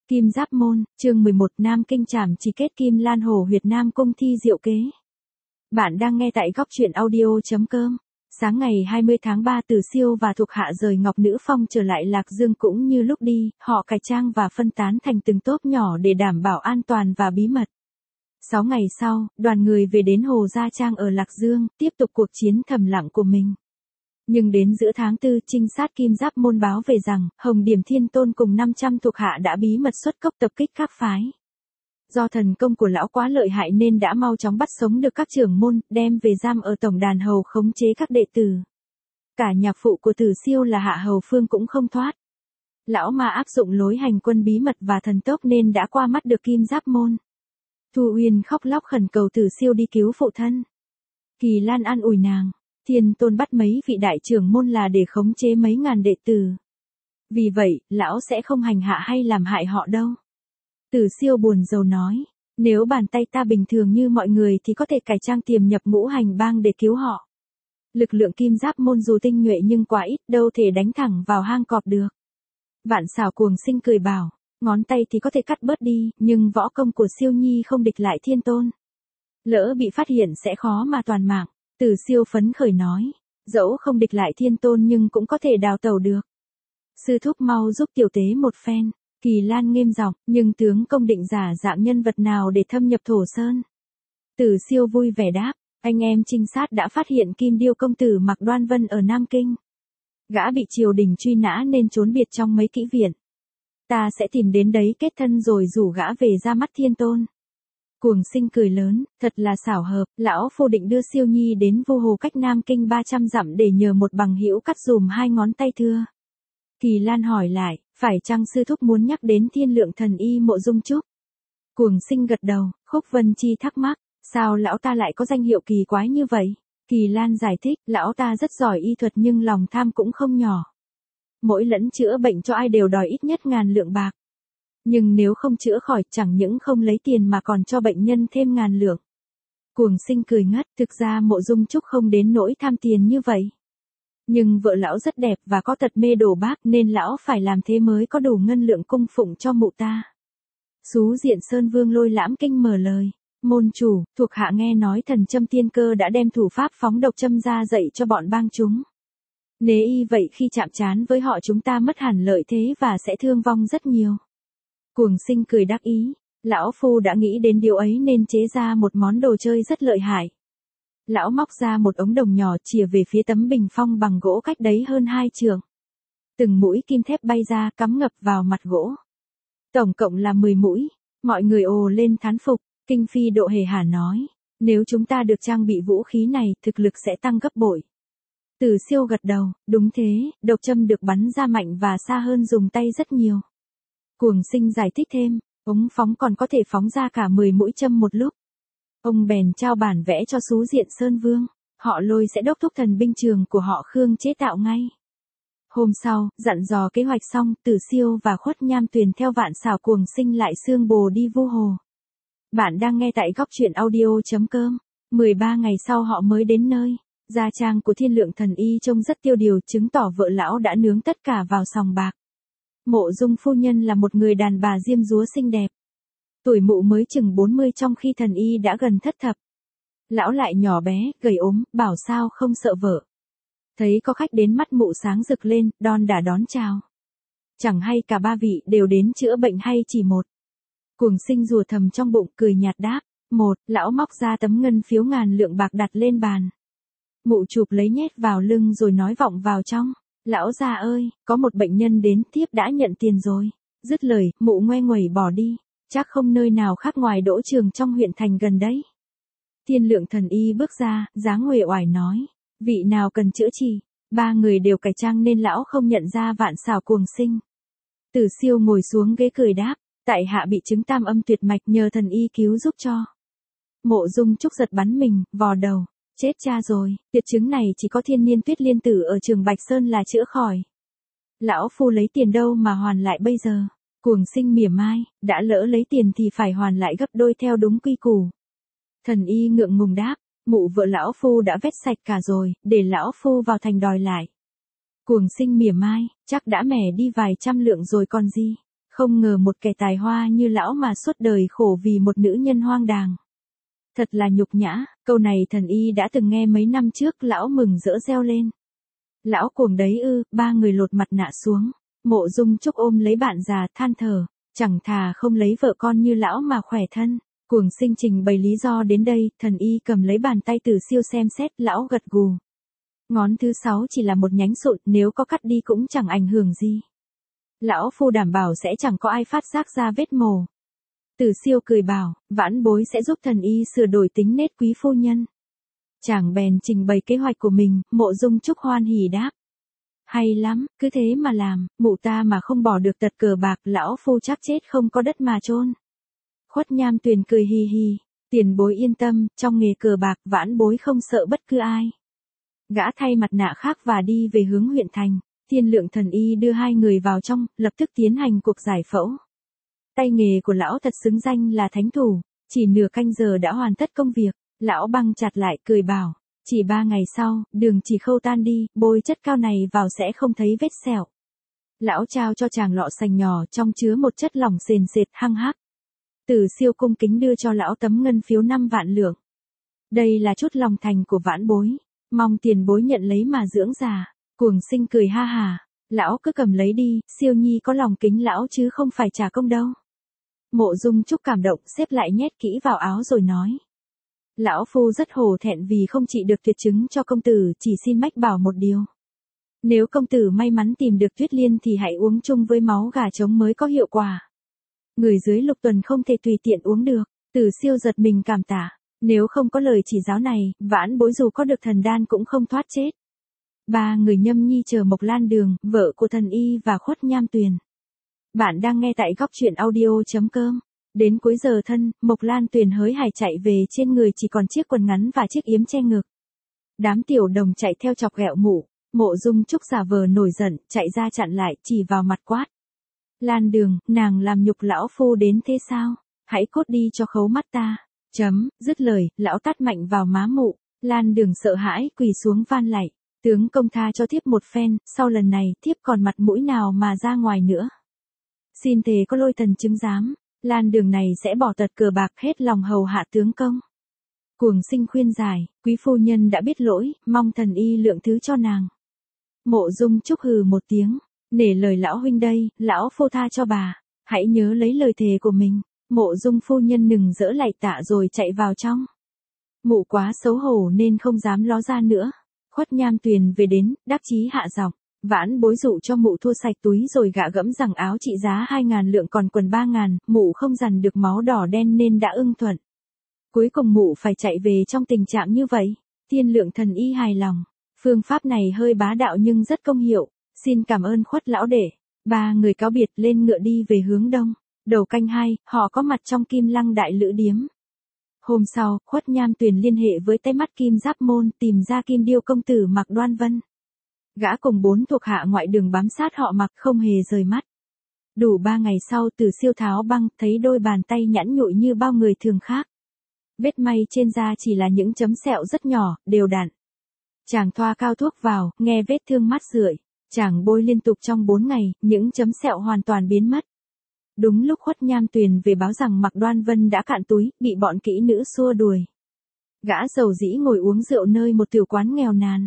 Kim Giáp Môn, chương 11 Nam Kinh Trảm Chỉ Kết Kim Lan Hồ Huyệt Nam Cung Thi Diệu Kế. Bạn đang nghe tại góc truyện audio.com. Sáng ngày 20 tháng 3 Tử Siêu và thuộc hạ rời Ngọc Nữ Phong trở lại Lạc Dương cũng như lúc đi, họ cải trang và phân tán thành từng tốp nhỏ để đảm bảo an toàn và bí mật. 6 ngày sau, đoàn người về đến Hồ Gia Trang ở Lạc Dương, tiếp tục cuộc chiến thầm lặng của mình. Nhưng đến giữa tháng 4, trinh sát Kim Giáp Môn báo về rằng, Hồng Điểm Thiên Tôn cùng 500 thuộc hạ đã bí mật xuất cốc tập kích các phái. Do thần công của lão quá lợi hại nên đã mau chóng bắt sống được các trưởng môn, đem về giam ở tổng đàn hầu khống chế các đệ tử. Cả nhạc phụ của Tử Siêu là Hạ Hầu Phương cũng không thoát. Lão mà áp dụng lối hành quân bí mật và thần tốc nên đã qua mắt được Kim Giáp Môn. Thu Uyên khóc lóc khẩn cầu Tử Siêu đi cứu phụ thân. Kỳ Lan an ủi nàng. Thiên Tôn bắt mấy vị đại trưởng môn là để khống chế mấy ngàn đệ tử. Vì vậy, lão sẽ không hành hạ hay làm hại họ đâu. Tử Siêu buồn rầu nói, nếu bàn tay ta bình thường như mọi người thì có thể cải trang tiềm nhập ngũ hành bang để cứu họ. Lực lượng Kim Giáp Môn dù tinh nhuệ nhưng quá ít, đâu thể đánh thẳng vào hang cọp được. Vạn Xảo Cuồng Sinh cười bảo, ngón tay thì có thể cắt bớt đi, nhưng võ công của Siêu Nhi không địch lại Thiên Tôn. Lỡ bị phát hiện sẽ khó mà toàn mạng. Tử Siêu phấn khởi nói, dẫu không địch lại Thiên Tôn nhưng cũng có thể đào tẩu được. Sư thúc mau giúp tiểu tế một phen. Kỳ Lan nghiêm giọng, nhưng tướng công định giả dạng nhân vật nào để thâm nhập Thổ Sơn? Tử Siêu vui vẻ đáp, anh em trinh sát đã phát hiện Kim Điêu công tử Mạc Đoan Vân ở Nam Kinh. Gã bị triều đình truy nã nên trốn biệt trong mấy kỹ viện. Ta sẽ tìm đến đấy kết thân rồi rủ gã về ra mắt Thiên Tôn. Cuồng Sinh cười lớn, thật là xảo hợp, lão phu định đưa Siêu Nhi đến Vu Hồ cách Nam Kinh 300 dặm để nhờ một bằng hữu cắt dùm 2 ngón tay thưa. Kỳ Lan hỏi lại, phải chăng sư thúc muốn nhắc đến Thiên Lượng Thần Y Mộ Dung Trúc? Cuồng Sinh gật đầu, Khúc Vân Chi thắc mắc, sao lão ta lại có danh hiệu kỳ quái như vậy? Kỳ Lan giải thích, lão ta rất giỏi y thuật nhưng lòng tham cũng không nhỏ. Mỗi lần chữa bệnh cho ai đều đòi ít nhất 1000 lượng bạc. Nhưng nếu không chữa khỏi chẳng những không lấy tiền mà còn cho bệnh nhân thêm 1000 lượng. Cuồng Sinh cười ngất, thực ra Mộ Dung Trúc không đến nỗi tham tiền như vậy. Nhưng vợ lão rất đẹp và có tật mê đồ bác nên lão phải làm thế mới có đủ ngân lượng cung phụng cho mụ ta. Xú Diện Sơn Vương Lôi Lãm Kinh mở lời, môn chủ, thuộc hạ nghe nói thần châm tiên cơ đã đem thủ pháp phóng độc châm ra dạy cho bọn bang chúng. Nếu y vậy khi chạm trán với họ chúng ta mất hẳn lợi thế và sẽ thương vong rất nhiều. Cuồng Sinh cười đắc ý, lão phu đã nghĩ đến điều ấy nên chế ra một món đồ chơi rất lợi hại. Lão móc ra một ống đồng nhỏ chìa về phía tấm bình phong bằng gỗ cách đấy hơn 2 trượng. Từng mũi kim thép bay ra cắm ngập vào mặt gỗ. Tổng cộng là 10 mũi, mọi người ồ lên thán phục, Kinh Phi Độ hề hả nói, nếu chúng ta được trang bị vũ khí này, thực lực sẽ tăng gấp bội. Tử Siêu gật đầu, đúng thế, độc châm được bắn ra mạnh và xa hơn dùng tay rất nhiều. Cuồng Sinh giải thích thêm, ống phóng còn có thể phóng ra cả 10 mũi châm một lúc. Ông bèn trao bản vẽ cho Xú Diện Sơn Vương, họ Lôi sẽ đốc thúc thần binh trường của họ Khương chế tạo ngay. Hôm sau, dặn dò kế hoạch xong, Tử Siêu và Khuất Nham Tuyền theo Vạn Xảo Cuồng Sinh lại xương bồ đi Vu Hồ. Bạn đang nghe tại góc truyện audio.com. 13 ngày sau họ mới đến nơi. Gia trang của Thiên Lượng Thần Y trông rất tiêu điều, chứng tỏ vợ lão đã nướng tất cả vào sòng bạc. Mộ Dung phu nhân là một người đàn bà diêm dúa xinh đẹp. Tuổi mụ mới chừng 40 trong khi thần y đã gần thất thập. Lão lại nhỏ bé, gầy ốm, bảo sao không sợ vợ. Thấy có khách đến mắt mụ sáng rực lên, đon đả đón chào. Chẳng hay cả 3 vị đều đến chữa bệnh hay chỉ một. Cuồng Sinh rùa thầm trong bụng cười nhạt đáp. Một, lão móc ra tấm ngân phiếu 1000 lượng bạc đặt lên bàn. Mụ chụp lấy nhét vào lưng rồi nói vọng vào trong. Lão già ơi, có một bệnh nhân đến, tiếp đã nhận tiền rồi. Dứt lời, mụ ngoe nguẩy bỏ đi. Chắc không nơi nào khác ngoài Đỗ Trường trong huyện thành gần đấy. Thiên Lượng Thần Y bước ra, dáng uể oải nói, vị nào cần chữa trị? 3 người đều cải trang nên lão không nhận ra Vạn Xảo Cuồng Sinh. Tử Siêu ngồi xuống ghế cười đáp, tại hạ bị chứng tam âm tuyệt mạch nhờ thần y cứu giúp cho. Mộ Dung Trúc giật bắn mình, vò đầu, chết cha rồi, tuyệt chứng này chỉ có Thiên Niên Tuyết Liên Tử ở Trường Bạch Sơn là chữa khỏi. Lão phu lấy tiền đâu mà hoàn lại bây giờ? Cuồng Sinh mỉa mai, đã lỡ lấy tiền thì phải hoàn lại gấp đôi theo đúng quy củ. Thần y ngượng ngùng đáp, mụ vợ lão phu đã vét sạch cả rồi, để lão phu vào thành đòi lại. Cuồng Sinh mỉa mai, chắc đã mẻ đi vài trăm lượng rồi còn gì. Không ngờ một kẻ tài hoa như lão mà suốt đời khổ vì một nữ nhân hoang đàng. Thật là nhục nhã, câu này thần y đã từng nghe mấy năm trước, lão mừng rỡ reo lên. Lão cuồng đấy ư, ba người lột mặt nạ xuống. Mộ Dung Trúc ôm lấy bạn già than thở, chẳng thà không lấy vợ con như lão mà khỏe thân. Cuồng Sinh trình bày lý do đến đây, thần y cầm lấy bàn tay Tử Siêu xem xét, lão gật gù. Ngón thứ 6 chỉ là một nhánh sụn, nếu có cắt đi cũng chẳng ảnh hưởng gì. Lão phu đảm bảo sẽ chẳng có ai phát giác ra vết mổ. Tử Siêu cười bảo, vãn bối sẽ giúp thần y sửa đổi tính nết quý phu nhân. Chàng bèn trình bày kế hoạch của mình, Mộ Dung Trúc hoan hỉ đáp. Hay lắm, cứ thế mà làm, mụ ta mà không bỏ được tật cờ bạc, lão phu chắc chết không có đất mà chôn. Khuất Nham Tuyền cười hì hì, tiền bối yên tâm, trong nghề cờ bạc vãn bối không sợ bất cứ ai. Gã thay mặt nạ khác và đi về hướng huyện thành. Thiên Lượng thần y đưa hai người vào trong, lập tức tiến hành cuộc giải phẫu. Tay nghề của lão thật xứng danh là thánh thủ, chỉ nửa canh giờ đã hoàn tất công việc. Lão băng chặt lại cười bảo, chỉ 3 ngày sau, đường chỉ khâu tan đi, bôi chất cao này vào sẽ không thấy vết sẹo. Lão trao cho chàng lọ sành nhỏ trong chứa một chất lỏng sền sệt hăng hắc. Tử Siêu cung kính đưa cho lão tấm ngân phiếu 5 vạn lượng. Đây là chút lòng thành của vãn bối, mong tiền bối nhận lấy mà dưỡng già. Cuồng Sinh cười ha hà, lão cứ cầm lấy đi, Siêu nhi có lòng kính lão chứ không phải trả công đâu. Mộ Dung Trúc cảm động xếp lại nhét kỹ vào áo rồi nói. Lão phu rất hổ thẹn vì không trị được tuyệt chứng cho công tử, chỉ xin mách bảo một điều. Nếu công tử may mắn tìm được Tuyết Liên thì hãy uống chung với máu gà trống mới có hiệu quả. Người dưới Lục Tuần không thể tùy tiện uống được. Tử Siêu giật mình cảm tả, nếu không có lời chỉ giáo này, vãn bối dù có được thần đan cũng không thoát chết. Ba người Nhâm Nhi chờ Mộc Lan Đường, vợ của thần y và Khuất Nham Tuyền. Bạn đang nghe tại góc truyện audio.com. Đến cuối giờ thân, Mộc Lan Tuyền hới hải chạy về, trên người chỉ còn chiếc quần ngắn và chiếc yếm che ngực. Đám tiểu đồng chạy theo chọc ghẹo mụ. Mộ Dung Trúc giả vờ nổi giận, chạy ra chặn lại, chỉ vào mặt quát. Lan Đường, nàng làm nhục lão phu đến thế sao? Hãy cốt đi cho khấu mắt ta. Dứt lời, lão tát mạnh vào má mụ. Lan Đường sợ hãi, quỳ xuống van lạy. Tướng công tha cho thiếp một phen, sau lần này, thiếp còn mặt mũi nào mà ra ngoài nữa. Xin thề có lôi thần chứng giám, Lan Đường này sẽ bỏ tật cờ bạc, hết lòng hầu hạ tướng công. Cuồng Sinh khuyên giải, quý phu nhân đã biết lỗi, mong thần y lượng thứ cho nàng. Mộ Dung Trúc hừ một tiếng, nể lời lão huynh đây, lão phu tha cho bà, hãy nhớ lấy lời thề của mình. Mộ Dung phu nhân nừng dỡ lạy tạ rồi chạy vào trong. Mụ quá xấu hổ nên không dám ló ra nữa. Khuất Nham Tuyền về đến, đắc chí hạ giọng, vãn bối dụ cho mụ thua sạch túi rồi gạ gẫm rằng áo trị giá 2.000 lượng còn quần 3.000, mụ không dằn được máu đỏ đen nên đã ưng thuận. Cuối cùng mụ phải chạy về trong tình trạng như vậy. Thiên Lượng thần y hài lòng, phương pháp này hơi bá đạo nhưng rất công hiệu, xin cảm ơn Khuất lão đệ. Ba người cáo biệt lên ngựa đi về hướng đông. Đầu canh 2, họ có mặt trong Kim Lăng Đại Lữ Điếm. Hôm sau, Khuất Nham Tuyền liên hệ với tay mắt Kim Giáp Môn, tìm ra Kim Điêu công tử Mạc Đoan Vân. Gã cùng 4 thuộc hạ ngoại đường bám sát họ Mạc không hề rời mắt. Đủ 3 ngày sau, Tử Siêu tháo băng, thấy đôi bàn tay nhẵn nhụi như bao người thường khác. Vết may trên da chỉ là những chấm sẹo rất nhỏ, đều đặn. Chàng thoa cao thuốc vào, nghe vết thương mát rượi. Chàng bôi liên tục trong 4 ngày, những chấm sẹo hoàn toàn biến mất. Đúng lúc Khuất Nham Tuyền về báo rằng Mạc Đoan Vân đã cạn túi, bị bọn kỹ nữ xua đuổi. Gã dầu dĩ ngồi uống rượu nơi một tiểu quán nghèo nàn.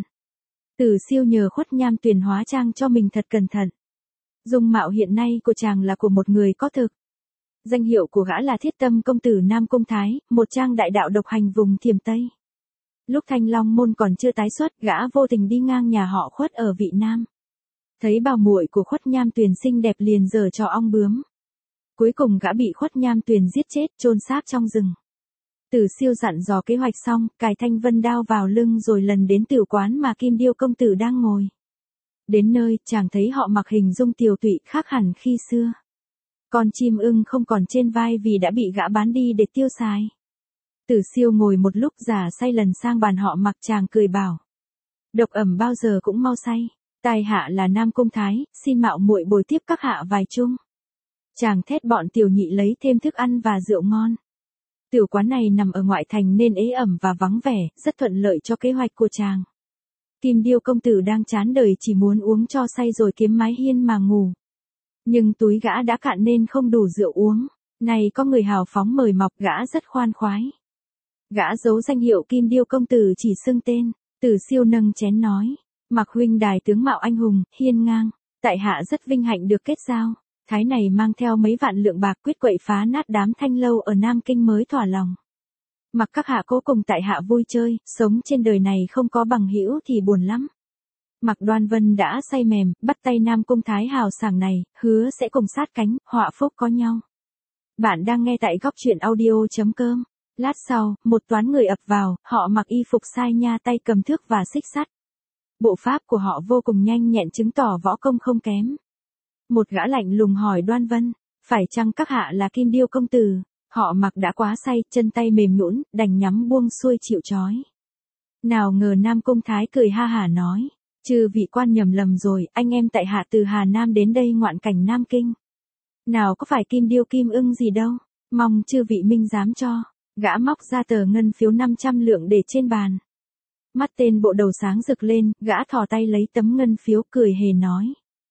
Tử Siêu nhờ Khuất Nham Tuyền hóa trang cho mình thật cẩn thận. Dung mạo hiện nay của chàng là của một người có thực. Danh hiệu của gã là Thiết Tâm công tử Nam Cung Thái, một trang đại đạo độc hành vùng Thiểm Tây. Lúc Thanh Long môn còn chưa tái xuất, gã vô tình đi ngang nhà họ Khuất ở Vị Nam. Thấy bà muội của Khuất Nham Tuyền xinh đẹp liền giở trò ong bướm. Cuối cùng gã bị Khuất Nham Tuyền giết chết, chôn xác trong rừng. Tử Siêu dặn dò kế hoạch xong, cài thanh vân đao vào lưng rồi lần đến tiểu quán mà Kim Điêu công tử đang ngồi. Đến nơi, chàng thấy họ mặc hình dung tiều tụy khác hẳn khi xưa. Con chim ưng không còn trên vai vì đã bị gã bán đi để tiêu xài. Tử Siêu ngồi một lúc giả say lần sang bàn họ Mặc, chàng cười bảo. Độc ẩm bao giờ cũng mau say. Tài hạ là Nam Cung Thái, xin mạo muội bồi tiếp các hạ vài chung. Chàng thét bọn tiểu nhị lấy thêm thức ăn và rượu ngon. Tiểu quán này nằm ở ngoại thành nên ế ẩm và vắng vẻ, rất thuận lợi cho kế hoạch của chàng. Kim Điêu công tử đang chán đời chỉ muốn uống cho say rồi kiếm mái hiên mà ngủ. Nhưng túi gã đã cạn nên không đủ rượu uống. Này có người hào phóng mời mọc, gã rất khoan khoái. Gã giấu danh hiệu Kim Điêu công tử, chỉ xưng tên. Từ Siêu nâng chén nói, Mạc huynh đài tướng mạo anh hùng, hiên ngang, tại hạ rất vinh hạnh được kết giao. Thái này mang theo mấy vạn lượng bạc, quyết quậy phá nát đám thanh lâu ở Nam Kinh mới thỏa lòng. Mặc các hạ cố cùng tại hạ vui chơi, sống trên đời này không có bằng hữu thì buồn lắm. Mạc Đoan Vân đã say mềm, bắt tay Nam Cung Thái hào sảng này, hứa sẽ cùng sát cánh, họa phúc có nhau. Bạn đang nghe tại góc truyện audio.com. Lát sau, một toán người ập vào, họ mặc y phục sai nha, tay cầm thước và xích sắt. Bộ pháp của họ vô cùng nhanh nhẹn, chứng tỏ võ công không kém. Một gã lạnh lùng hỏi Đoan Vân, phải chăng các hạ là Kim Điêu công tử? Họ mặc đã quá say, chân tay mềm nhũn, đành nhắm buông xuôi chịu trói. Nào ngờ Nam Cung Thái cười ha hả nói, chư vị quan nhầm lầm rồi, anh em tại hạ từ Hà Nam đến đây ngoạn cảnh Nam Kinh. Nào có phải Kim Điêu Kim Ưng gì đâu, mong chư vị minh giám cho. Gã móc ra tờ ngân phiếu 500 lượng để trên bàn. Mắt tên bộ đầu sáng rực lên, gã thò tay lấy tấm ngân phiếu cười hề nói.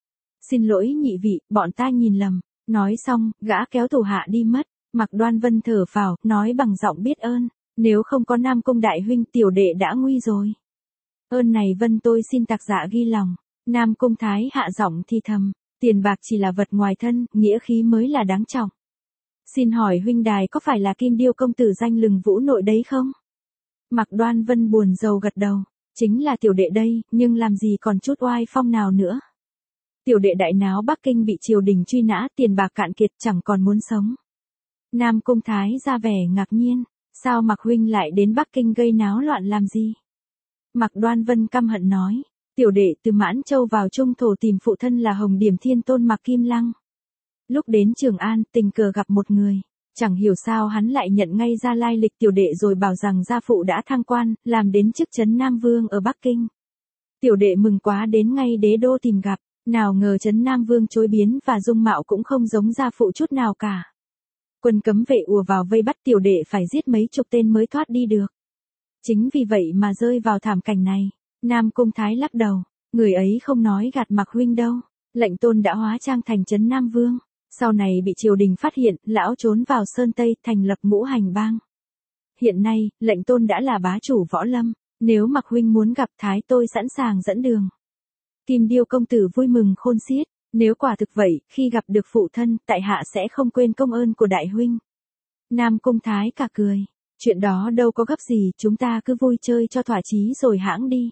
Xin lỗi nhị vị, bọn ta nhìn lầm. Nói xong, gã kéo thủ hạ đi mất. Mạc Đoan Vân thở phào, nói bằng giọng biết ơn. Nếu không có Nam Cung đại huynh, tiểu đệ đã nguy rồi. Ơn này Vân tôi xin tạc dạ ghi lòng. Nam Cung Thái hạ giọng thì thầm. Tiền bạc chỉ là vật ngoài thân, nghĩa khí mới là đáng trọng. Xin hỏi huynh đài có phải là Kim Điêu công tử danh lừng vũ nội đấy không? Mạc Đoan Vân buồn rầu gật đầu. Chính là tiểu đệ đây, nhưng làm gì còn chút oai phong nào nữa. Tiểu đệ đại náo Bắc Kinh bị triều đình truy nã, tiền bạc cạn kiệt, chẳng còn muốn sống. Nam Cung Thái ra vẻ ngạc nhiên. Sao Mạc huynh lại đến Bắc Kinh gây náo loạn làm gì? Mạc Đoan Vân căm hận nói. Tiểu đệ từ Mãn Châu vào Trung Thổ tìm phụ thân là Hồng Điểm Thiên Tôn Mạc Kim Lăng. Lúc đến Trường An, tình cờ gặp một người. Chẳng hiểu sao hắn lại nhận ngay ra lai lịch tiểu đệ rồi bảo rằng gia phụ đã thăng quan, làm đến chức trấn Nam Vương ở Bắc Kinh. Tiểu đệ mừng quá đến ngay đế đô tìm gặp, nào ngờ trấn Nam Vương chối biến và dung mạo cũng không giống gia phụ chút nào cả. Quân cấm vệ ùa vào vây bắt, tiểu đệ phải giết mấy chục tên mới thoát đi được. Chính vì vậy mà rơi vào thảm cảnh này. Nam Cung Thái lắc đầu, người ấy không nói gạt Mạc huynh đâu. Lệnh Tôn đã hóa trang thành trấn Nam Vương. Sau này bị triều đình phát hiện, lão trốn vào Sơn Tây, thành lập Ngũ Hành Bang. Hiện nay, Lệnh Tôn đã là bá chủ võ lâm, nếu Mạc huynh muốn gặp Thái tôi sẵn sàng dẫn đường. Kim Điêu công tử vui mừng khôn xiết, nếu quả thực vậy, khi gặp được phụ thân, tại hạ sẽ không quên công ơn của đại huynh. Nam Cung Thái cả cười, chuyện đó đâu có gấp gì, chúng ta cứ vui chơi cho thỏa chí rồi hãng đi.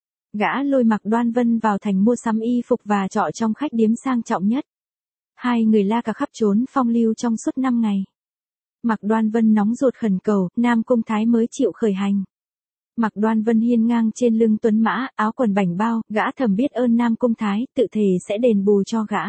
Gã lôi Mạc Đoan Vân vào thành mua sắm y phục và trọ trong khách điếm sang trọng nhất. Hai người la cả khắp trốn phong lưu trong suốt 5 ngày. Mạc Đoan Vân nóng ruột khẩn cầu, Nam Cung Thái mới chịu khởi hành. Mạc Đoan Vân hiên ngang trên lưng tuấn mã, áo quần bảnh bao, gã thầm biết ơn Nam Cung Thái, tự thề sẽ đền bù cho gã.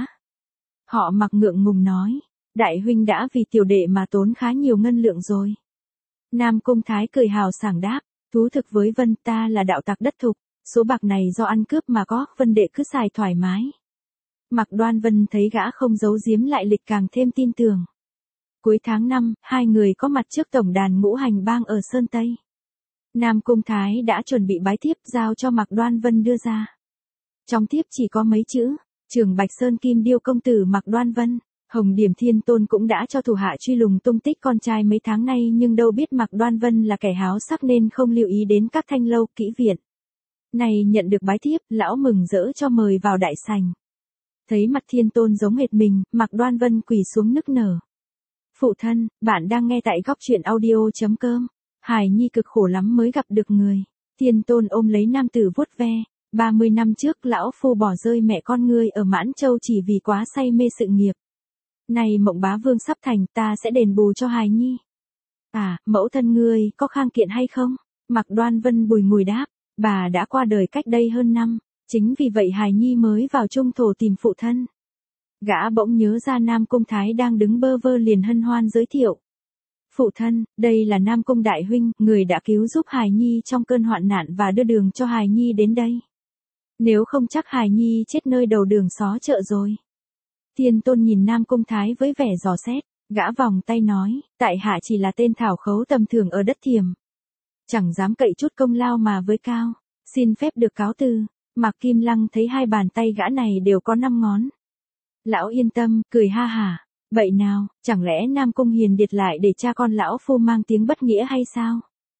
Họ Mạc ngượng ngùng nói, đại huynh đã vì tiểu đệ mà tốn khá nhiều ngân lượng rồi. Nam Cung Thái cười hào sảng đáp, thú thực với Vân, ta là đạo tặc đất thục, số bạc này do ăn cướp mà có, Vân đệ cứ xài thoải mái. Mạc Đoan Vân thấy gã không giấu giếm lại lịch càng thêm tin tưởng. Cuối tháng 5, hai người có mặt trước tổng đàn Ngũ Hành Bang ở Sơn Tây. Nam Cung Thái đã chuẩn bị bái thiếp giao cho Mạc Đoan Vân đưa ra. Trong thiếp chỉ có mấy chữ, Trường Bạch Sơn Kim Điêu công tử Mạc Đoan Vân. Hồng Điểm Thiên Tôn cũng đã cho thủ hạ truy lùng tung tích con trai mấy tháng nay, nhưng đâu biết Mạc Đoan Vân là kẻ háo sắc nên không lưu ý đến các thanh lâu kỹ viện. Này nhận được bái thiếp, lão mừng rỡ cho mời vào đại sảnh. Thấy mặt Thiên Tôn giống hệt mình, Mạc Đoan Vân quỳ xuống nức nở. Phụ thân, bạn đang nghe tại góc truyện audio.com. Hải Nhi cực khổ lắm mới gặp được người. Thiên Tôn ôm lấy nam tử vuốt ve. 30 năm trước lão phu bỏ rơi mẹ con ngươi ở Mãn Châu chỉ vì quá say mê sự nghiệp. Này Mộng Bá Vương sắp thành, ta sẽ đền bù cho Hải Nhi. À, mẫu thân ngươi có khang kiện hay không? Mạc Đoan Vân bùi ngùi đáp, bà đã qua đời cách đây hơn năm. Chính vì vậy Hải Nhi mới vào Trung Thổ tìm phụ thân. Gã bỗng nhớ ra Nam Cung Thái đang đứng bơ vơ liền hân hoan giới thiệu. Phụ thân, đây là Nam Cung đại huynh, người đã cứu giúp Hải Nhi trong cơn hoạn nạn và đưa đường cho Hải Nhi đến đây. Nếu không chắc Hải Nhi chết nơi đầu đường xó chợ rồi. Thiên Tôn nhìn Nam Cung Thái với vẻ dò xét, gã vòng tay nói, tại hạ chỉ là tên thảo khấu tầm thường ở đất Thiểm. Chẳng dám cậy chút công lao mà với cao, xin phép được cáo từ. Mạc Kim Lăng thấy hai bàn tay gã này đều có 5 ngón. Lão yên tâm, cười ha hả. Vậy nào, chẳng lẽ Nam Cung Hiền Điệt lại để cha con lão phu mang tiếng bất nghĩa hay sao?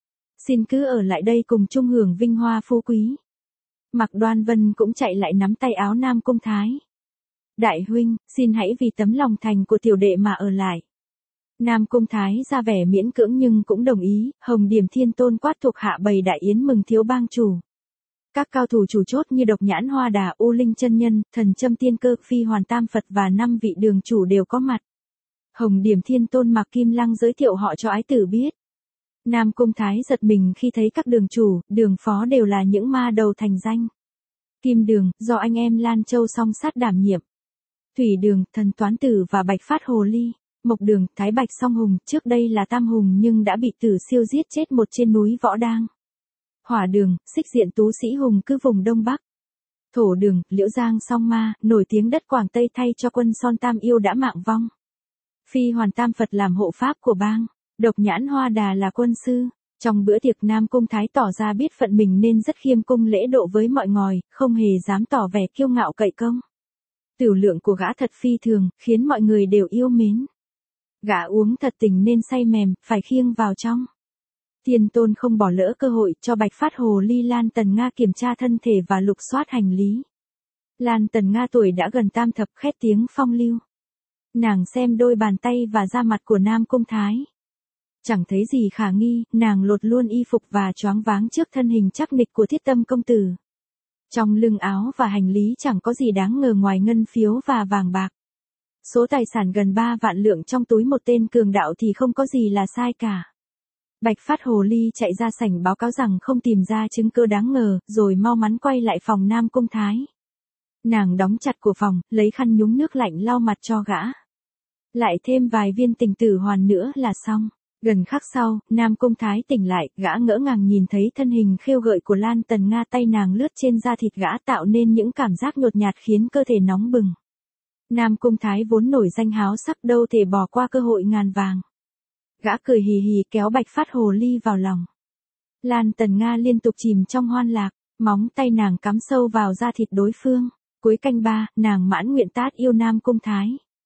Xin cứ ở lại đây cùng chung hưởng vinh hoa phú quý. Mạc Đoan Vân cũng chạy lại nắm tay áo Nam Cung Thái. Đại huynh, xin hãy vì tấm lòng thành của tiểu đệ mà ở lại. Nam Cung Thái ra vẻ miễn cưỡng nhưng cũng đồng ý, Hồng Điểm Thiên Tôn quát thuộc hạ bày đại yến mừng thiếu bang chủ. Các cao thủ chủ chốt như Độc Nhãn Hoa Đà, U Linh Chân Nhân, Thần Châm Tiên Cơ, Phi Hoàn Tam Phật và 5 vị đường chủ đều có mặt. Hồng Điểm Thiên Tôn Mạc Kim Lăng giới thiệu họ cho ái tử biết. Nam Cung Thái giật mình khi thấy các đường chủ, đường phó đều là những ma đầu thành danh. Kim Đường, do anh em Lan Châu song sát đảm nhiệm. Thủy Đường, Thần Toán Tử và Bạch Phát Hồ Ly. Mộc Đường, Thái Bạch Song Hùng, trước đây là Tam Hùng nhưng đã bị Tử Siêu giết chết một trên núi Võ Đang. Hỏa Đường, Xích Diện Tú Sĩ Hùng cứ vùng Đông Bắc. Thổ Đường, Liễu Giang Song Ma, nổi tiếng đất Quảng Tây thay cho quân Son Tam Yêu đã mạng vong. Phi Hoàn Tam Phật làm hộ pháp của bang. Độc Nhãn Hoa Đà là quân sư. Trong bữa tiệc Nam Cung Thái tỏ ra biết phận mình nên rất khiêm cung lễ độ với mọi ngòi, không hề dám tỏ vẻ kiêu ngạo cậy công. Tửu lượng của gã thật phi thường, khiến mọi người đều yêu mến. Gã uống thật tình nên say mềm, phải khiêng vào trong. Thiên Tôn không bỏ lỡ cơ hội cho Bạch Phát Hồ Ly Lan Tần Nga kiểm tra thân thể và lục soát hành lý. Lan Tần Nga tuổi đã gần tam thập khét tiếng phong lưu. Nàng xem đôi bàn tay và da mặt của Nam Cung Thái. Chẳng thấy gì khả nghi, nàng lột luôn y phục và choáng váng trước thân hình chắc nịch của Thiết Tâm công tử. Trong lưng áo và hành lý chẳng có gì đáng ngờ ngoài ngân phiếu và vàng bạc. Số tài sản gần 3 vạn lượng trong túi một tên cường đạo thì không có gì là sai cả. Bạch Phát Hồ Ly chạy ra sảnh báo cáo rằng không tìm ra chứng cứ đáng ngờ, rồi mau mắn quay lại phòng Nam Cung Thái. Nàng đóng chặt cửa phòng, lấy khăn nhúng nước lạnh lau mặt cho gã. Lại thêm vài viên tình tử hoàn nữa là xong. Gần khắc sau, Nam Cung Thái tỉnh lại, gã ngỡ ngàng nhìn thấy thân hình khêu gợi của Lan Tần Nga, tay nàng lướt trên da thịt gã tạo nên những cảm giác nhột nhạt khiến cơ thể nóng bừng. Nam Cung Thái vốn nổi danh háo sắc đâu thể bỏ qua cơ hội ngàn vàng. Gã cười hì hì kéo Bạch Phát Hồ Ly vào lòng. Lan Tần Nga liên tục chìm trong hoan lạc, móng tay nàng cắm sâu vào da thịt đối phương. Cuối canh 3, nàng mãn nguyện tát yêu Nam Cung Thái.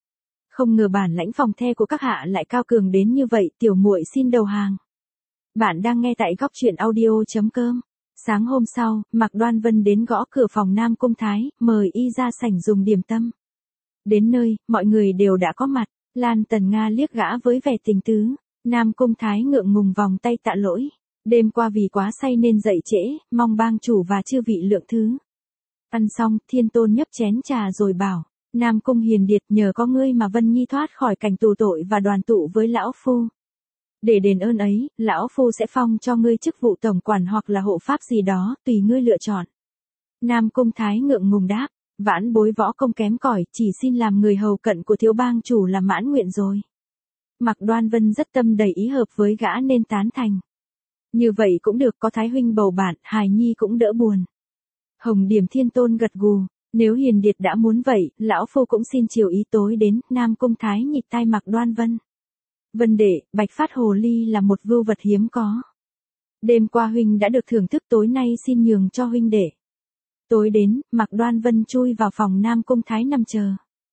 Không ngờ bản lãnh phòng the của các hạ lại cao cường đến như vậy, tiểu muội xin đầu hàng. Bạn đang nghe tại góc truyện audio.com. Sáng hôm sau, Mạc Đoan Vân đến gõ cửa phòng Nam Cung Thái, mời y ra sảnh dùng điểm tâm. Đến nơi, mọi người đều đã có mặt. Lan Tần Nga liếc gã với vẻ tình tứ. Nam Cung Thái ngượng ngùng vòng tay tạ lỗi. Đêm qua vì quá say nên dậy trễ, mong bang chủ và chư vị lượng thứ. Ăn xong, Thiên Tôn nhấp chén trà rồi bảo. Nam Cung Hiền Điệt, nhờ có ngươi mà Vân Nhi thoát khỏi cảnh tù tội và đoàn tụ với lão phu. Để đền ơn ấy, lão phu sẽ phong cho ngươi chức vụ tổng quản hoặc là hộ pháp gì đó, tùy ngươi lựa chọn. Nam Cung Thái ngượng ngùng đáp, vãn bối võ công kém cỏi, chỉ xin làm người hầu cận của thiếu bang chủ là mãn nguyện rồi. Mạc Đoan Vân rất tâm đầy ý hợp với gã nên tán thành. Như vậy cũng được, có Thái huynh bầu bạn, hài nhi cũng đỡ buồn. Hồng Điểm Thiên Tôn gật gù. Nếu Hiền Điệt đã muốn vậy, lão phu cũng xin chiều ý. Tối đến, Nam Cung Thái nhịp tai Mạc Đoan Vân. Vân đệ, Bạch Phát Hồ Ly là một vưu vật hiếm có. Đêm qua huynh đã được thưởng thức, tối nay xin nhường cho huynh đệ. Tối đến, Mạc Đoan Vân chui vào phòng Nam Cung Thái nằm chờ.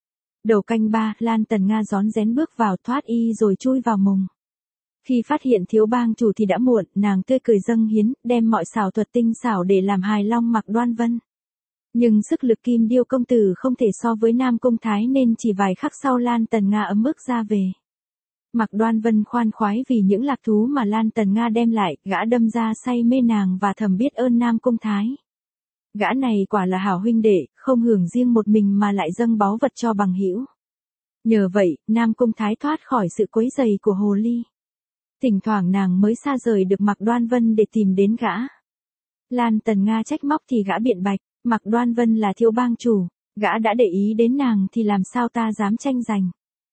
Đầu canh 3, Lan Tần Nga rón rén bước vào, thoát y rồi chui vào mùng. Khi phát hiện thiếu bang chủ thì đã muộn, nàng tươi cười dâng hiến, đem mọi xảo thuật tinh xảo để làm hài lòng Mạc Đoan Vân. Nhưng sức lực Kim Điêu công tử không thể so với Nam Cung Thái nên chỉ vài khắc sau Lan Tần Nga ấm ức ra về. Mạc Đoan Vân khoan khoái vì những lạc thú mà Lan Tần Nga đem lại, gã đâm ra say mê nàng và thầm biết ơn Nam Cung Thái. Gã này quả là hảo huynh đệ, không hưởng riêng một mình mà lại dâng báu vật cho bằng hữu. Nhờ vậy, Nam Cung Thái thoát khỏi sự quấy rầy của hồ ly. Thỉnh thoảng nàng mới xa rời được Mạc Đoan Vân để tìm đến gã. Lan Tần Nga trách móc thì gã biện bạch, Mạc Đoan Vân là thiếu bang chủ, gã đã để ý đến nàng thì làm sao ta dám tranh giành.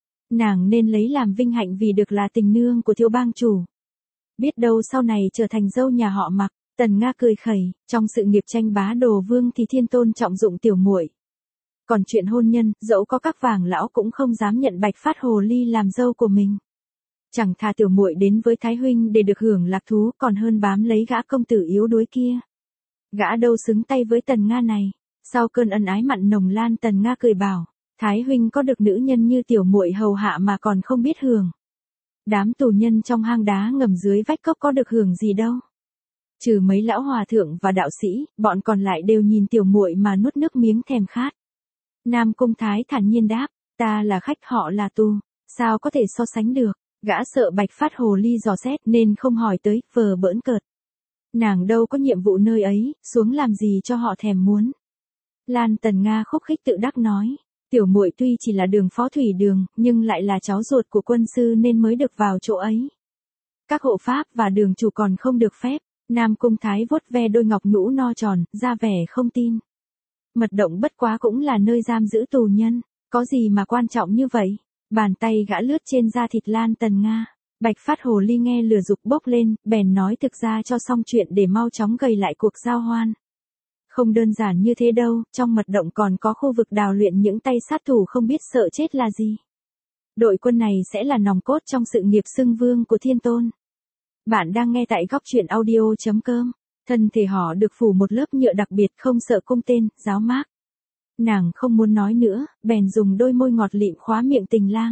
Nàng nên lấy làm vinh hạnh vì được là tình nương của thiếu bang chủ. Biết đâu sau này trở thành dâu nhà họ Mạc. Tần Nga cười khẩy, trong sự nghiệp tranh bá đồ vương thì Thiên Tôn trọng dụng tiểu muội. Còn chuyện hôn nhân, dẫu có các vàng lão cũng không dám nhận Bạch Phát Hồ Ly làm dâu của mình. Chẳng thà tiểu muội đến với Thái huynh để được hưởng lạc thú còn hơn bám lấy gã công tử yếu đuối kia. Gã đâu xứng tay với Tần Nga này. Sau cơn ân ái mặn nồng, Lan Tần Nga cười bảo, Thái huynh có được nữ nhân như tiểu muội hầu hạ mà còn không biết hưởng. Đám tù nhân trong hang đá ngầm dưới vách cốc có được hưởng gì đâu. Trừ mấy lão hòa thượng và đạo sĩ, bọn còn lại đều nhìn tiểu muội mà nuốt nước miếng thèm khát. Nam Cung Thái thản nhiên đáp, ta là khách họ là tù, sao có thể so sánh được. Gã sợ Bạch Phát Hồ Ly dò xét nên không hỏi tới, vờ bỡn cợt. Nàng đâu có nhiệm vụ nơi ấy, xuống làm gì cho họ thèm muốn. Lan Tần Nga khúc khích tự đắc nói, tiểu muội tuy chỉ là đường phó thủy đường, nhưng lại là cháu ruột của quân sư nên mới được vào chỗ ấy. Các hộ pháp và đường chủ còn không được phép. Nam Cung Thái vuốt ve đôi ngọc nhũ no tròn, ra vẻ không tin. Mật động bất quá cũng là nơi giam giữ tù nhân, có gì mà quan trọng như vậy? Bàn tay gã lướt trên da thịt Lan Tần Nga. Bạch Phát Hồ Ly nghe lửa dục bốc lên, bèn nói thực ra cho xong chuyện để mau chóng gầy lại cuộc giao hoan. Không đơn giản như thế đâu, trong mật động còn có khu vực đào luyện những tay sát thủ không biết sợ chết là gì. Đội quân này sẽ là nòng cốt trong sự nghiệp xưng vương của Thiên Tôn. Bạn đang nghe tại góc truyện audio.com. Thân thể họ được phủ một lớp nhựa đặc biệt không sợ cung tên, giáo mác. Nàng không muốn nói nữa, bèn dùng đôi môi ngọt lịm khóa miệng Tình Lang.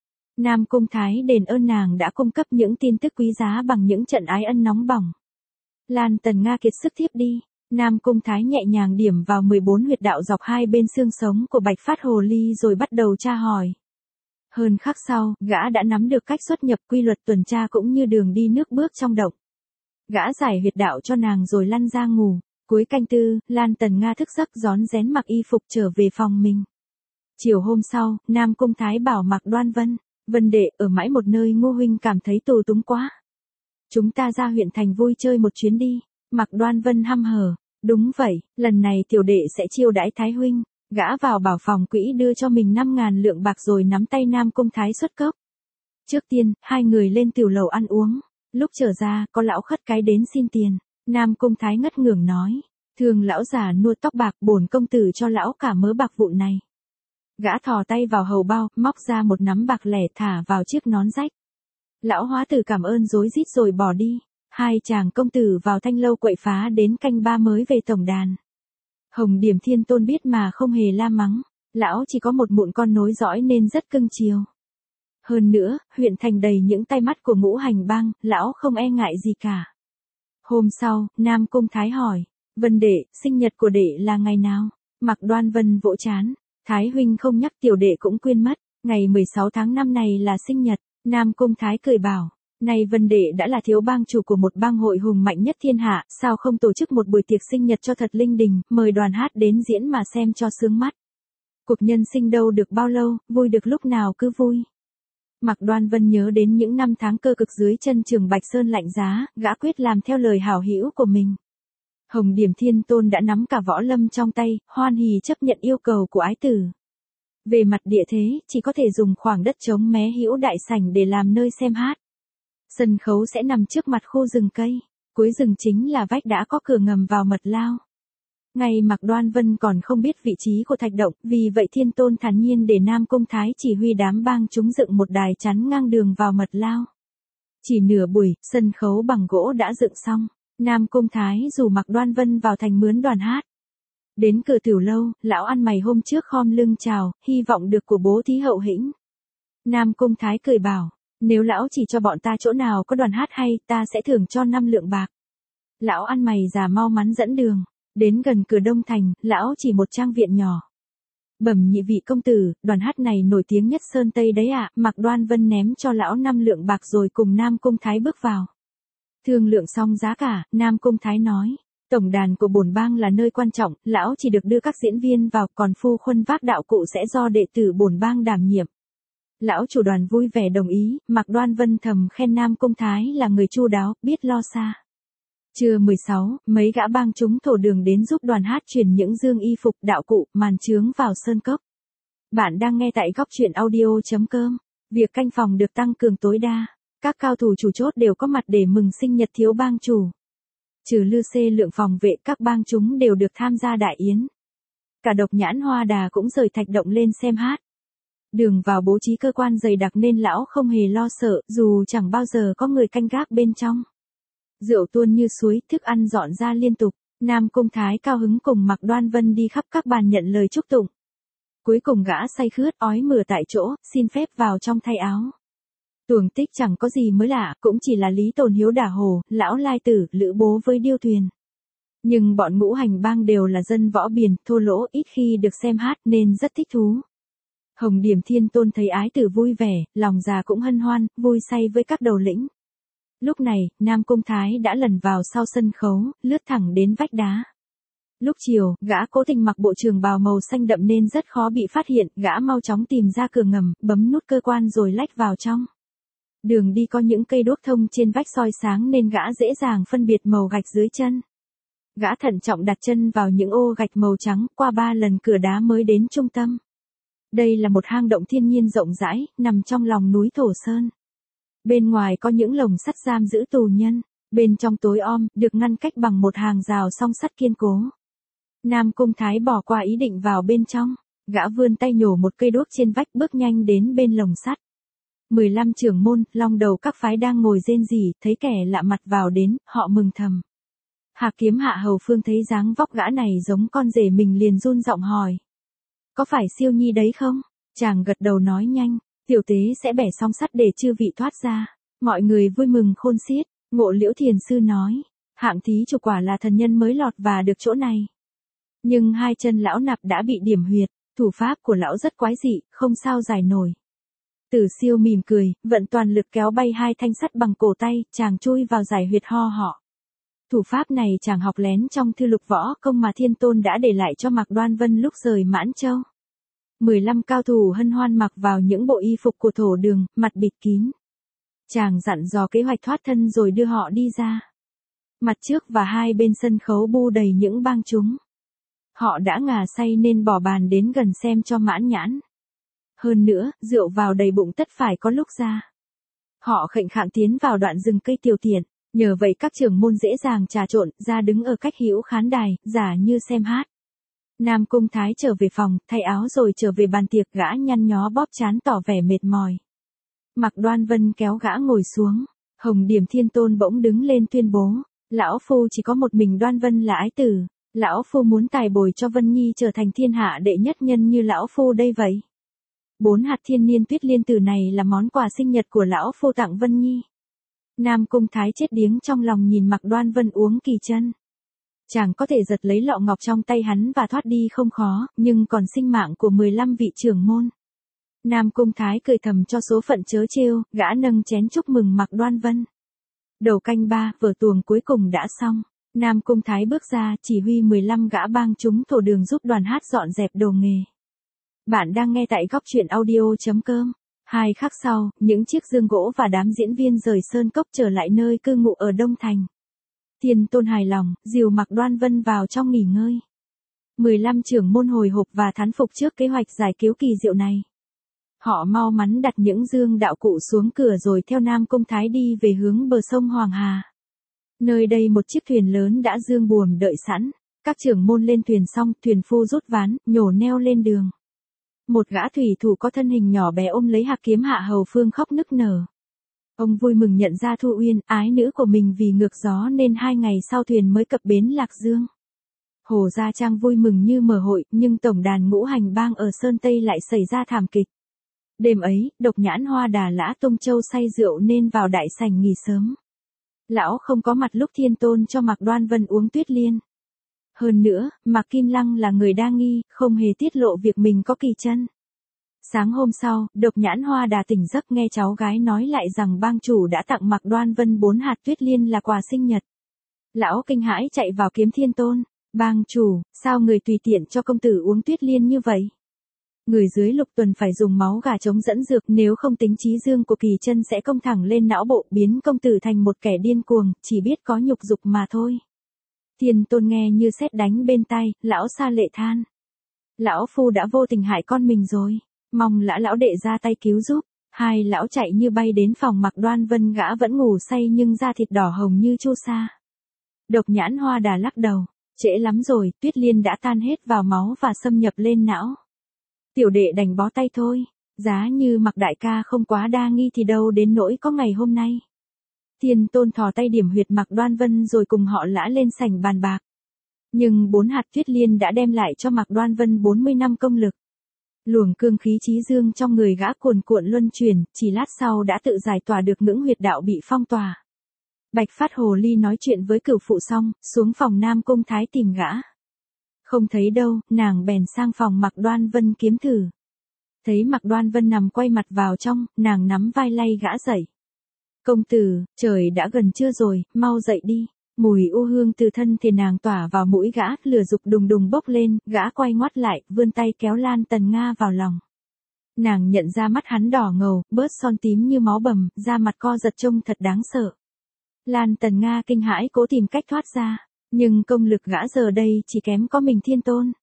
Nam Cung Thái đền ơn nàng đã cung cấp những tin tức quý giá bằng những trận ái ân nóng bỏng. Lan Tần Nga kiệt sức thiếp đi. Nam Cung Thái nhẹ nhàng điểm vào 14 huyệt đạo dọc hai bên xương sống của Bạch Phát Hồ Ly rồi bắt đầu tra hỏi. Hơn khắc sau, gã đã nắm được cách xuất nhập, quy luật tuần tra cũng như đường đi nước bước trong động. Gã giải huyệt đạo cho nàng rồi lăn ra ngủ. Cuối canh tư, Lan Tần Nga thức giấc rón rén mặc y phục trở về phòng mình. Chiều hôm sau, Nam Cung Thái bảo Mạc Đoan Vân, Vân đệ ở mãi một nơi Ngô huynh cảm thấy tù túng quá. Chúng ta ra huyện thành vui chơi một chuyến đi. Mạc Đoan Vân hăm hở, đúng vậy, lần này tiểu đệ sẽ chiêu đãi Thái huynh. Gã vào bảo phòng quỹ đưa cho mình 5.000 lượng bạc rồi nắm tay Nam Cung Thái xuất cốc. Trước tiên, hai người lên tiểu lầu ăn uống. Lúc trở ra, có lão khất cái đến xin tiền. Nam Cung Thái ngất ngưởng nói, thường lão già nuôi tóc bạc, bổn công tử cho lão cả mớ bạc vụn này. Gã thò tay vào hầu bao, móc ra một nắm bạc lẻ thả vào chiếc nón rách. Lão hóa tử cảm ơn rối rít rồi bỏ đi. Hai chàng công tử vào thanh lâu quậy phá đến canh ba mới về tổng đàn. Hồng Điểm Thiên Tôn biết mà không hề la mắng. Lão chỉ có một mụn con nối dõi nên rất cưng chiều. Hơn nữa, huyện thành đầy những tay mắt của ngũ hành bang, lão không e ngại gì cả. Hôm sau, Nam Cung Thái hỏi, Vân đệ, sinh nhật của đệ là ngày nào? Mạc Đoan Vân vỗ trán, Thái huynh không nhắc tiểu đệ cũng quên mất, ngày 16 tháng 5 này là sinh nhật. Nam Cung Thái cười bảo, này Vân đệ đã là thiếu bang chủ của một bang hội hùng mạnh nhất thiên hạ, sao không tổ chức một buổi tiệc sinh nhật cho thật linh đình, mời đoàn hát đến diễn mà xem cho sướng mắt. Cuộc nhân sinh đâu được bao lâu, vui được lúc nào cứ vui. Mạc Đoan Vân nhớ đến những năm tháng cơ cực dưới chân trường Bạch Sơn lạnh giá, gã quyết làm theo lời hảo hữu của mình. Hồng Điểm Thiên Tôn đã nắm cả võ lâm trong tay, hoan hỉ chấp nhận yêu cầu của ái tử. Về mặt địa thế, chỉ có thể dùng khoảng đất trống mé hữu đại sảnh để làm nơi xem hát. Sân khấu sẽ nằm trước mặt khu rừng cây, cuối rừng chính là vách đã có cửa ngầm vào mật lao. Ngày Mạc Đoan Vân còn không biết vị trí của thạch động, vì vậy Thiên Tôn thản nhiên để Nam Cung Thái chỉ huy đám bang chúng dựng một đài chắn ngang đường vào mật lao. Chỉ nửa buổi, sân khấu bằng gỗ đã dựng xong, Nam Cung Thái rủ Mạc Đoan Vân vào thành mướn đoàn hát. Đến cửa tiểu lâu, lão ăn mày hôm trước khom lưng chào, hy vọng được của bố thí hậu hĩnh. Nam Cung Thái cười bảo, nếu lão chỉ cho bọn ta chỗ nào có đoàn hát hay, ta sẽ thưởng cho 5 lượng bạc. Lão ăn mày già mau mắn dẫn đường. Đến gần cửa Đông Thành, lão chỉ một trang viện nhỏ. Bẩm nhị vị công tử, đoàn hát này nổi tiếng nhất Sơn Tây đấy ạ. Mạc Đoan Vân ném cho lão 5 lượng bạc rồi cùng Nam Cung Thái bước vào. Thương lượng xong giá cả, Nam Cung Thái nói, tổng đàn của bổn bang là nơi quan trọng, lão chỉ được đưa các diễn viên vào, còn phu khuân vác đạo cụ sẽ do đệ tử bổn bang đảm nhiệm. Lão chủ đoàn vui vẻ đồng ý, Mạc Đoan Vân thầm khen Nam Cung Thái là người chu đáo, biết lo xa. Trưa 16, mấy gã bang chúng thổ đường đến giúp đoàn hát chuyển những dương y phục, đạo cụ, màn chướng vào sơn cốc. Bạn đang nghe tại góc truyện audio.com. Việc canh phòng được tăng cường tối đa. Các cao thủ chủ chốt đều có mặt để mừng sinh nhật thiếu bang chủ. Trừ Lư Xê lượng phòng vệ, các bang chúng đều được tham gia đại yến. Cả Độc Nhãn Hoa Đà cũng rời thạch động lên xem hát. Đường vào bố trí cơ quan dày đặc nên lão không hề lo sợ, dù chẳng bao giờ có người canh gác bên trong. Rượu tuôn như suối, thức ăn dọn ra liên tục. Nam Cung Thái cao hứng cùng Mạc Đoan Vân đi khắp các bàn nhận lời chúc tụng. Cuối cùng gã say khướt ói mửa tại chỗ, xin phép vào trong thay áo. Tuồng Tích chẳng có gì mới lạ, cũng chỉ là Lý Tồn Hiếu đả hồ, Lão Lai Tử, Lữ Bố với điêu thuyền. Nhưng bọn Ngũ Hành Bang đều là dân võ biền, thô lỗ, ít khi được xem hát nên rất thích thú. Hồng Điểm Thiên Tôn thấy ái tử vui vẻ, lòng già cũng hân hoan, vui say với các đầu lĩnh. Lúc này, Nam Cung Thái đã lẩn vào sau sân khấu, lướt thẳng đến vách đá. Lúc chiều, gã cố tình mặc bộ trường bào màu xanh đậm nên rất khó bị phát hiện, gã mau chóng tìm ra cửa ngầm, bấm nút cơ quan rồi lách vào trong. Đường đi có những cây đuốc thông trên vách soi sáng nên gã dễ dàng phân biệt màu gạch dưới chân. Gã thận trọng đặt chân vào những ô gạch màu trắng, qua 3 lần cửa đá mới đến trung tâm. Đây là một hang động thiên nhiên rộng rãi, nằm trong lòng núi Thổ Sơn. Bên ngoài có những lồng sắt giam giữ tù nhân, bên trong tối om, được ngăn cách bằng một hàng rào song sắt kiên cố. Nam Cung Thái bỏ qua ý định vào bên trong, gã vươn tay nhổ một cây đuốc trên vách bước nhanh đến bên lồng sắt. 15 trưởng môn, long đầu các phái đang ngồi rên rỉ, thấy kẻ lạ mặt vào đến, họ mừng thầm. Hạc Kiếm Hạ Hầu Phương thấy dáng vóc gã này giống con rể mình liền run giọng hỏi. Có phải Siêu Nhi đấy không? Chàng gật đầu nói nhanh, tiểu tế sẽ bẻ song sắt để chư vị thoát ra. Mọi người vui mừng khôn xiết, Ngộ Liễu Thiền Sư nói, hạng thí chủ quả là thần nhân mới lọt và được chỗ này. Nhưng hai chân lão nạp đã bị điểm huyệt, thủ pháp của lão rất quái dị, không sao giải nổi. Tử Siêu mỉm cười, vận toàn lực kéo bay hai thanh sắt bằng cổ tay, chàng chui vào giải huyệt ho họ. Thủ pháp này chàng học lén trong thư lục võ công mà Thiên Tôn đã để lại cho Mạc Đoan Vân lúc rời Mãn Châu. 15 cao thủ hân hoan mặc vào những bộ y phục của thổ đường, mặt bịt kín. Chàng dặn dò kế hoạch thoát thân rồi đưa họ đi ra. Mặt trước và hai bên sân khấu bu đầy những bang chúng. Họ đã ngà say nên bỏ bàn đến gần xem cho mãn nhãn. Hơn nữa, rượu vào đầy bụng tất phải có lúc ra. Họ khệnh khạng tiến vào đoạn rừng cây tiểu tiện, nhờ vậy các trưởng môn dễ dàng trà trộn ra đứng ở cách hữu khán đài, giả như xem hát. Nam Cung Thái trở về phòng, thay áo rồi trở về bàn tiệc, gã nhăn nhó bóp trán tỏ vẻ mệt mỏi. Mạc Đoan Vân kéo gã ngồi xuống, Hồng Điểm Thiên Tôn bỗng đứng lên tuyên bố, lão phu chỉ có một mình Đoan Vân là ái tử, lão phu muốn tài bồi cho Vân Nhi trở thành thiên hạ đệ nhất nhân như lão phu đây vậy. 4 hạt thiên niên tuyết liên tử này là món quà sinh nhật của lão phu tặng Vân Nhi. Nam Cung Thái chết điếng trong lòng nhìn Mạc Đoan Vân uống kỳ chân. Chàng có thể giật lấy lọ ngọc trong tay hắn và thoát đi không khó, nhưng còn sinh mạng của 15 vị trưởng môn. Nam Cung Thái cười thầm cho số phận chớ trêu, gã nâng chén chúc mừng Mạc Đoan Vân. Đầu canh 3, vở tuồng cuối cùng đã xong. Nam Cung Thái bước ra, chỉ huy 15 gã bang chúng thổ đường giúp đoàn hát dọn dẹp đồ nghề. Bạn đang nghe tại góc truyện audio.com. 2 khắc sau, những chiếc dương gỗ và đám diễn viên rời Sơn Cốc trở lại nơi cư ngụ ở Đông Thành. Thiên Tôn hài lòng, dìu Mạc Đoan Vân vào trong nghỉ ngơi. 15 trưởng môn hồi hộp và thán phục trước kế hoạch giải cứu kỳ diệu này. Họ mau mắn đặt những dương đạo cụ xuống cửa rồi theo Nam Cung Thái đi về hướng bờ sông Hoàng Hà. Nơi đây một chiếc thuyền lớn đã dương buồm đợi sẵn. Các trưởng môn lên thuyền xong, thuyền phu rút ván, nhổ neo lên đường. Một gã thủy thủ có thân hình nhỏ bé ôm lấy Hạc Kiếm Hạ Hầu Phương khóc nức nở. Ông vui mừng nhận ra Thu Uyên, ái nữ của mình vì ngược gió nên 2 ngày sau thuyền mới cập bến Lạc Dương. Hồ Gia Trang vui mừng như mở hội, nhưng tổng đàn Ngũ Hành Bang ở Sơn Tây lại xảy ra thảm kịch. Đêm ấy, Độc Nhãn Hoa Đà Lã Tung Châu say rượu nên vào đại sảnh nghỉ sớm. Lão không có mặt lúc Thiên Tôn cho Mạc Đoan Vân uống tuyết liên. Hơn nữa, Mạc Kim Lăng là người đa nghi, không hề tiết lộ việc mình có kỳ chân. Sáng hôm sau, Độc Nhãn Hoa Đà tỉnh giấc nghe cháu gái nói lại rằng bang chủ đã tặng Mạc Đoan Vân 4 hạt tuyết liên là quà sinh nhật. Lão kinh hãi chạy vào kiếm Thiên Tôn. Bang chủ, sao người tùy tiện cho công tử uống tuyết liên như vậy? Người dưới Lục Tuần phải dùng máu gà chống dẫn dược, nếu không tính trí dương của kỳ chân sẽ công thẳng lên não bộ, biến công tử thành một kẻ điên cuồng, chỉ biết có nhục dục mà thôi. Thiên Tôn nghe như sét đánh bên tai, lão xa lệ than. Lão phu đã vô tình hại con mình rồi, mong lão đệ ra tay cứu giúp. Hai lão chạy như bay đến phòng Mạc Đoan Vân, gã vẫn ngủ say nhưng da thịt đỏ hồng như chu sa. Độc Nhãn Hoa Đà lắc đầu, trễ lắm rồi, tuyết liên đã tan hết vào máu và xâm nhập lên não. Tiểu đệ đành bó tay thôi, giá như Mạc đại ca không quá đa nghi thì đâu đến nỗi có ngày hôm nay. Thiên Tôn thò tay điểm huyệt Mạc Đoan Vân rồi cùng họ lã lên sảnh bàn bạc. Nhưng 4 hạt tuyết liên đã đem lại cho Mạc Đoan Vân 40 năm công lực. Luồng cương khí chí dương trong người gã cuồn cuộn luân chuyển, chỉ lát sau đã tự giải tỏa được ngưỡng huyệt đạo bị phong tỏa. Bạch Phát Hồ Ly nói chuyện với cửu phụ xong, xuống phòng Nam Cung Thái tìm gã. Không thấy đâu, nàng bèn sang phòng Mạc Đoan Vân kiếm thử. Thấy Mạc Đoan Vân nằm quay mặt vào trong, nàng nắm vai lay gã dậy. Công tử, trời đã gần trưa rồi, mau dậy đi. Mùi u hương từ thân thể nàng tỏa vào mũi gã, lửa dục đùng đùng bốc lên, gã quay ngoắt lại, vươn tay kéo Lan Tần Nga vào lòng. Nàng nhận ra mắt hắn đỏ ngầu, bớt son tím như máu bầm, da mặt co giật trông thật đáng sợ. Lan Tần Nga kinh hãi cố tìm cách thoát ra, nhưng công lực gã giờ đây chỉ kém có mình Thiên Tôn.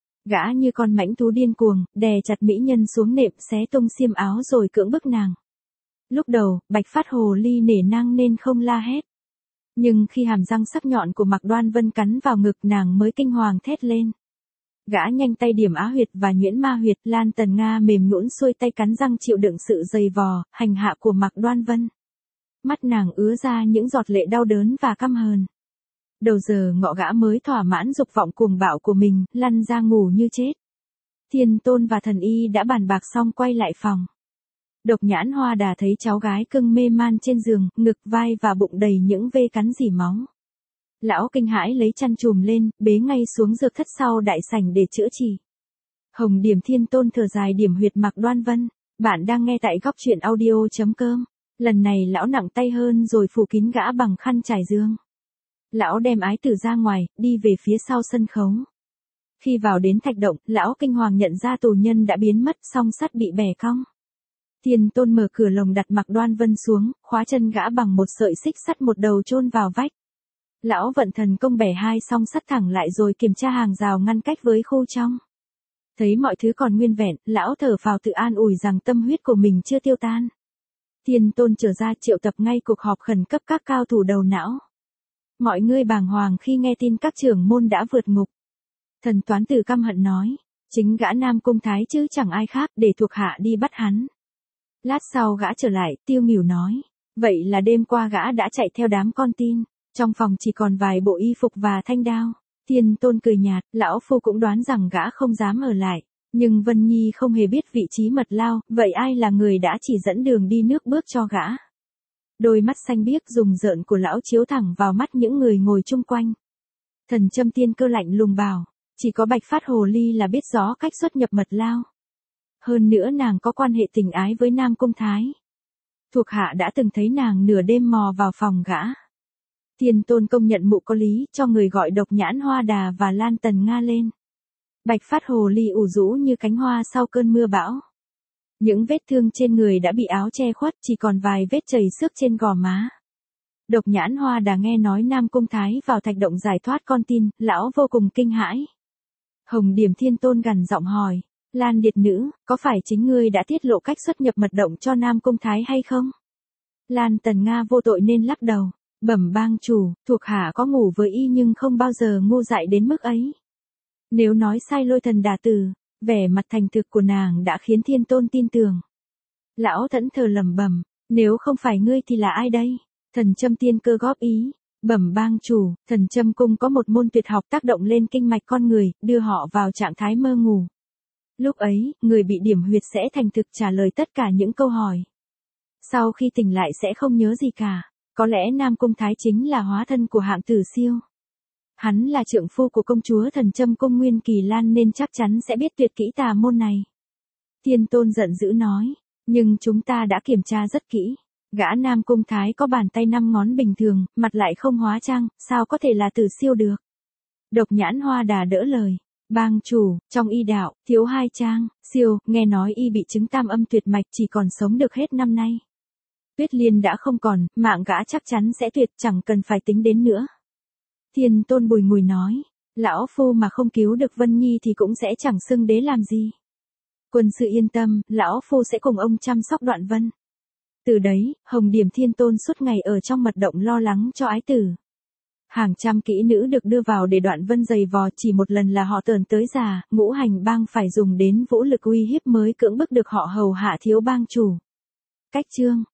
Gã như con mãnh thú điên cuồng, đè chặt mỹ nhân xuống nệm xé tung xiêm áo rồi cưỡng bức nàng. Lúc đầu, Bạch Phát Hồ Ly nể nang nên không la hét. Nhưng khi hàm răng sắc nhọn của Mạc Đoan Vân cắn vào ngực nàng mới kinh hoàng thét lên. Gã nhanh tay điểm á huyệt và nhuyễn ma huyệt, Lan Tần Nga mềm nhũn xuôi tay cắn răng chịu đựng sự dày vò, hành hạ của Mạc Đoan Vân. Mắt nàng ứa ra những giọt lệ đau đớn và căm hờn. Đầu giờ ngọ gã mới thỏa mãn dục vọng cuồng bạo của mình, lăn ra ngủ như chết. Thiên Tôn và Thần Y đã bàn bạc xong quay lại phòng. Độc Nhãn Hoa Đà thấy cháu gái cưng mê man trên giường, ngực vai và bụng đầy những vê cắn rỉ máu. Lão kinh hãi lấy chăn trùm lên, bế ngay xuống dược thất sau đại sảnh để chữa trị. Hồng Điểm Thiên Tôn thở dài điểm huyệt Mạc Đoan Vân. Bạn đang nghe tại góc truyện audio.com. Lần này lão nặng tay hơn rồi phủ kín gã bằng khăn trải giường. Lão đem ái tử ra ngoài, đi về phía sau sân khấu. Khi vào đến thạch động, lão kinh hoàng nhận ra tù nhân đã biến mất, song sắt bị bẻ cong. Thiên Tôn mở cửa lồng đặt Mạc Đoan Vân xuống, khóa chân gã bằng một sợi xích sắt một đầu chôn vào vách. Lão vận thần công bẻ hai song sắt thẳng lại rồi kiểm tra hàng rào ngăn cách với khu trong. Thấy mọi thứ còn nguyên vẹn, lão thở phào tự an ủi rằng tâm huyết của mình chưa tiêu tan. Thiên Tôn trở ra triệu tập ngay cuộc họp khẩn cấp các cao thủ đầu não. Mọi người bàng hoàng khi nghe tin các trưởng môn đã vượt ngục. Thần Toán Tử căm hận nói, chính gã Nam Cung Thái chứ chẳng ai khác, để thuộc hạ đi bắt hắn. Lát sau gã trở lại, tiêu nghỉu nói, vậy là đêm qua gã đã chạy theo đám con tin, trong phòng chỉ còn vài bộ y phục và thanh đao. Thiên Tôn cười nhạt, lão phu cũng đoán rằng gã không dám ở lại, nhưng Vân Nhi không hề biết vị trí mật lao, vậy ai là người đã chỉ dẫn đường đi nước bước cho gã? Đôi mắt xanh biếc rùng rợn của lão chiếu thẳng vào mắt những người ngồi chung quanh. Thần Châm Tiên Cơ lạnh lùng bảo, chỉ có Bạch Phát Hồ Ly là biết rõ cách xuất nhập mật lao. Hơn nữa nàng có quan hệ tình ái với Nam Cung Thái. Thuộc hạ đã từng thấy nàng nửa đêm mò vào phòng gã. Thiên Tôn công nhận mụ có lý, cho người gọi Độc Nhãn Hoa Đà và Lan Tần Nga lên. Bạch Phát Hồ Ly ủ rũ như cánh hoa sau cơn mưa bão. Những vết thương trên người đã bị áo che khuất, chỉ còn vài vết chảy xước trên gò má. Độc Nhãn Hoa Đà nghe nói Nam Cung Thái vào thạch động giải thoát con tin, lão vô cùng kinh hãi. Hồng Điểm Thiên Tôn gằn giọng hỏi, Lan Điệt Nữ, có phải chính ngươi đã tiết lộ cách xuất nhập mật động cho Nam Cung Thái hay không? Lan Tần Nga vô tội nên lắc đầu, bẩm bang chủ, thuộc hạ có ngủ với y nhưng không bao giờ ngu dại đến mức ấy. Nếu nói sai Lôi Thần Đà Tử, vẻ mặt thành thực của nàng đã khiến Thiên Tôn tin tưởng. Lão thẫn thờ lẩm bẩm, nếu không phải ngươi thì là ai đây? Thần Châm Tiên Cơ góp ý, bẩm bang chủ, Thần Châm Cung có một môn tuyệt học tác động lên kinh mạch con người, đưa họ vào trạng thái mơ ngủ. Lúc ấy, người bị điểm huyệt sẽ thành thực trả lời tất cả những câu hỏi. Sau khi tỉnh lại sẽ không nhớ gì cả. Có lẽ Nam Cung Thái chính là hóa thân của hạng tử siêu. Hắn là trượng phu của công chúa Thần Châm Cung Nguyên Kỳ Lan nên chắc chắn sẽ biết tuyệt kỹ tà môn này. Thiên Tôn giận dữ nói, nhưng chúng ta đã kiểm tra rất kỹ. Gã Nam Cung Thái có bàn tay 5 ngón bình thường, mặt lại không hóa trang, sao có thể là tử siêu được? Độc Nhãn Hoa Đà đỡ lời. Bang chủ, trong y đạo, thiếu 2 trang, siêu, nghe nói y bị chứng tam âm tuyệt mạch chỉ còn sống được hết năm nay. Tuyết Liên đã không còn, mạng gã chắc chắn sẽ tuyệt, chẳng cần phải tính đến nữa. Thiên Tôn bùi ngùi nói, lão phu mà không cứu được Vân Nhi thì cũng sẽ chẳng xưng đế làm gì. Quân sư yên tâm, lão phu sẽ cùng ông chăm sóc Đoạn Vân. Từ đấy, Hồng Điểm Thiên Tôn suốt ngày ở trong mật động lo lắng cho ái tử. Hàng trăm kỹ nữ được đưa vào để Đoạn Vân giày vò, chỉ một lần là họ tờn tới già, Ngũ Hành bang phải dùng đến vũ lực uy hiếp mới cưỡng bức được họ hầu hạ thiếu bang chủ. Cách chương